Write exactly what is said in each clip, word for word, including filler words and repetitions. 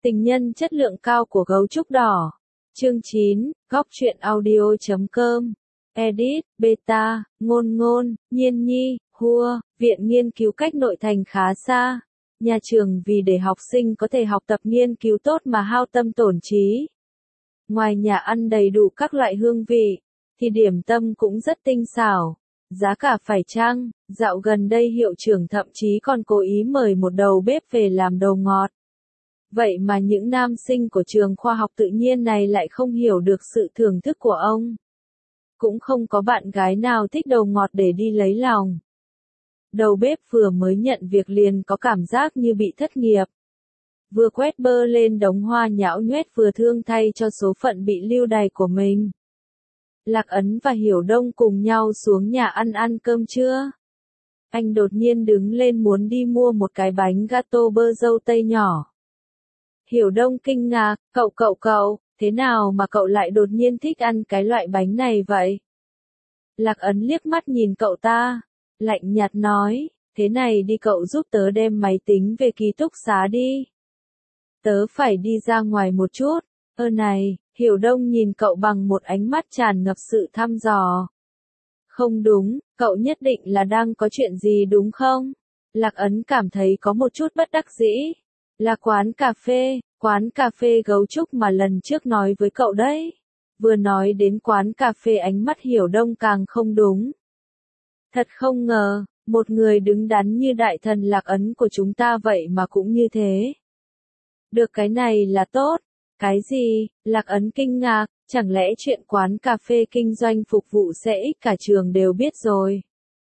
Tình nhân chất lượng cao của gấu trúc đỏ. Chương chín, góc truyện audio chấm com. Edit, beta, ngôn ngôn, nhiên nhi, hua, viện nghiên cứu cách nội thành khá xa. Nhà trường vì để học sinh có thể học tập nghiên cứu tốt mà hao tâm tổn trí. Ngoài nhà ăn đầy đủ các loại hương vị, thì điểm tâm cũng rất tinh xảo. Giá cả phải chăng, dạo gần đây hiệu trưởng thậm chí còn cố ý mời một đầu bếp về làm đồ ngọt. Vậy mà những nam sinh của trường khoa học tự nhiên này lại không hiểu được sự thưởng thức của ông. Cũng không có bạn gái nào thích đồ ngọt để đi lấy lòng. Đầu bếp vừa mới nhận việc liền có cảm giác như bị thất nghiệp. Vừa quét bơ lên đống hoa nhão nhoét vừa thương thay cho số phận bị lưu đày của mình. Lạc Ấn và Hiểu Đông cùng nhau xuống nhà ăn ăn cơm trưa. Anh đột nhiên đứng lên muốn đi mua một cái bánh gato bơ dâu tây nhỏ. Hiểu Đông kinh ngạc, cậu cậu cậu, thế nào mà cậu lại đột nhiên thích ăn cái loại bánh này vậy? Lạc Ấn liếc mắt nhìn cậu ta, lạnh nhạt nói, thế này đi cậu giúp tớ đem máy tính về ký túc xá đi. Tớ phải đi ra ngoài một chút, ơ này, Hiểu Đông nhìn cậu bằng một ánh mắt tràn ngập sự thăm dò. Không đúng, cậu nhất định là đang có chuyện gì đúng không? Lạc Ấn cảm thấy có một chút bất đắc dĩ. Là quán cà phê, quán cà phê gấu trúc mà lần trước nói với cậu đấy. Vừa nói đến quán cà phê ánh mắt Hiểu Đông càng không đúng. Thật không ngờ, một người đứng đắn như đại thần Lạc Ấn của chúng ta vậy mà cũng như thế. Được cái này là tốt. Cái gì? Lạc Ấn kinh ngạc, chẳng lẽ chuyện quán cà phê kinh doanh phục vụ sẽ ích cả trường đều biết rồi.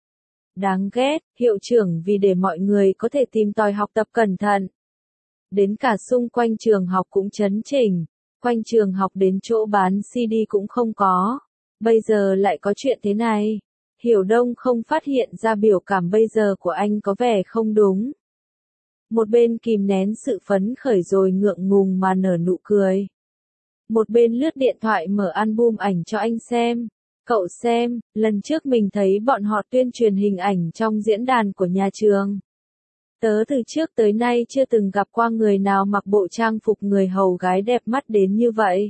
Đáng ghét, hiệu trưởng vì để mọi người có thể tìm tòi học tập cẩn thận. Đến cả xung quanh trường học cũng chấn chỉnh, quanh trường học đến chỗ bán xê đê cũng không có. Bây giờ lại có chuyện thế này. Hiểu Đông không phát hiện ra biểu cảm bây giờ của anh có vẻ không đúng. Một bên kìm nén sự phấn khởi rồi ngượng ngùng mà nở nụ cười. Một bên lướt điện thoại mở album ảnh cho anh xem. Cậu xem, lần trước mình thấy bọn họ tuyên truyền hình ảnh trong diễn đàn của nhà trường. Tớ từ trước tới nay chưa từng gặp qua người nào mặc bộ trang phục người hầu gái đẹp mắt đến như vậy.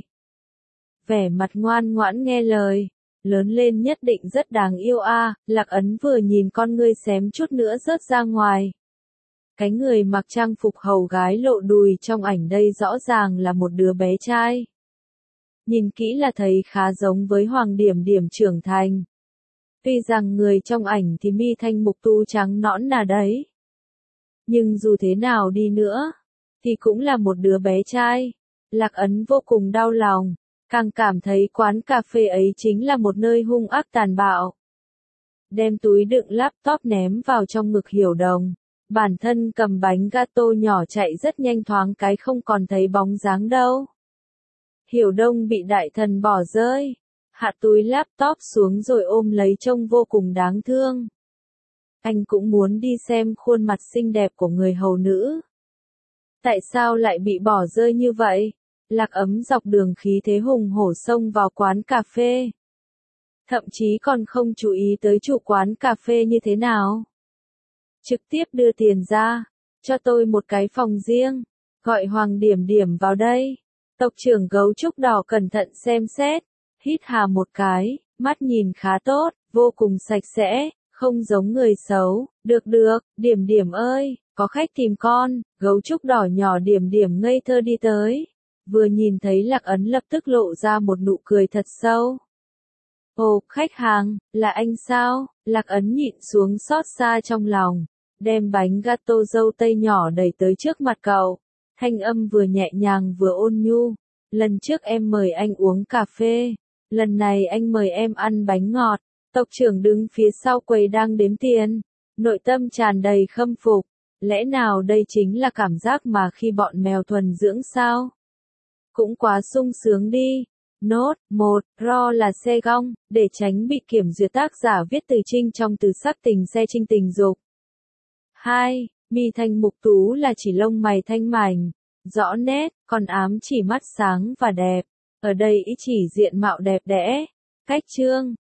Vẻ mặt ngoan ngoãn nghe lời, lớn lên nhất định rất đáng yêu a. À, Lạc Ấn vừa nhìn con ngươi xém chút nữa rớt ra ngoài. Cái người mặc trang phục hầu gái lộ đùi trong ảnh đây rõ ràng là một đứa bé trai. Nhìn kỹ là thấy khá giống với Hoàng Điểm Điểm trưởng thành. Tuy rằng người trong ảnh thì mi thanh mục tu trắng nõn nà đấy. Nhưng dù thế nào đi nữa, thì cũng là một đứa bé trai. Lạc Ấn vô cùng đau lòng, càng cảm thấy quán cà phê ấy chính là một nơi hung ác tàn bạo. Đem túi đựng laptop ném vào trong ngực Hiểu Đông, bản thân cầm bánh gato nhỏ chạy rất nhanh thoáng cái không còn thấy bóng dáng đâu. Hiểu Đông bị đại thần bỏ rơi, hạ túi laptop xuống rồi ôm lấy trông vô cùng đáng thương. Anh cũng muốn đi xem khuôn mặt xinh đẹp của người hầu nữ. Tại sao lại bị bỏ rơi như vậy? Lạc Ấm dọc đường khí thế hùng hổ xông vào quán cà phê. Thậm chí còn không chú ý tới chủ quán cà phê như thế nào. Trực tiếp đưa tiền ra, cho tôi một cái phòng riêng, gọi Hoàng Điểm Điểm vào đây. Tộc trưởng gấu trúc đỏ cẩn thận xem xét, hít hà một cái, mắt nhìn khá tốt, vô cùng sạch sẽ. Không giống người xấu, được được, Điểm Điểm ơi, có khách tìm con, gấu trúc đỏ nhỏ Điểm Điểm ngây thơ đi tới. Vừa nhìn thấy Lạc Ấn lập tức lộ ra một nụ cười thật sâu. Ồ, khách hàng, là anh sao? Lạc Ấn nhịn xuống xót xa trong lòng, đem bánh gato dâu tây nhỏ đẩy tới trước mặt cậu. Thanh âm vừa nhẹ nhàng vừa ôn nhu. Lần trước em mời anh uống cà phê, lần này anh mời em ăn bánh ngọt. Tộc trưởng đứng phía sau quầy đang đếm tiền, nội tâm tràn đầy khâm phục. Lẽ nào đây chính là cảm giác mà khi bọn mèo thuần dưỡng sao? Cũng quá sung sướng đi. Nốt, một, ro là xe gong, để tránh bị kiểm duyệt tác giả viết từ trinh trong từ sắc tình xe trinh tình dục. hai. Mi thanh mục tú là chỉ lông mày thanh mảnh, rõ nét, còn ám chỉ mắt sáng và đẹp. Ở đây ý chỉ diện mạo đẹp đẽ. Cách chương.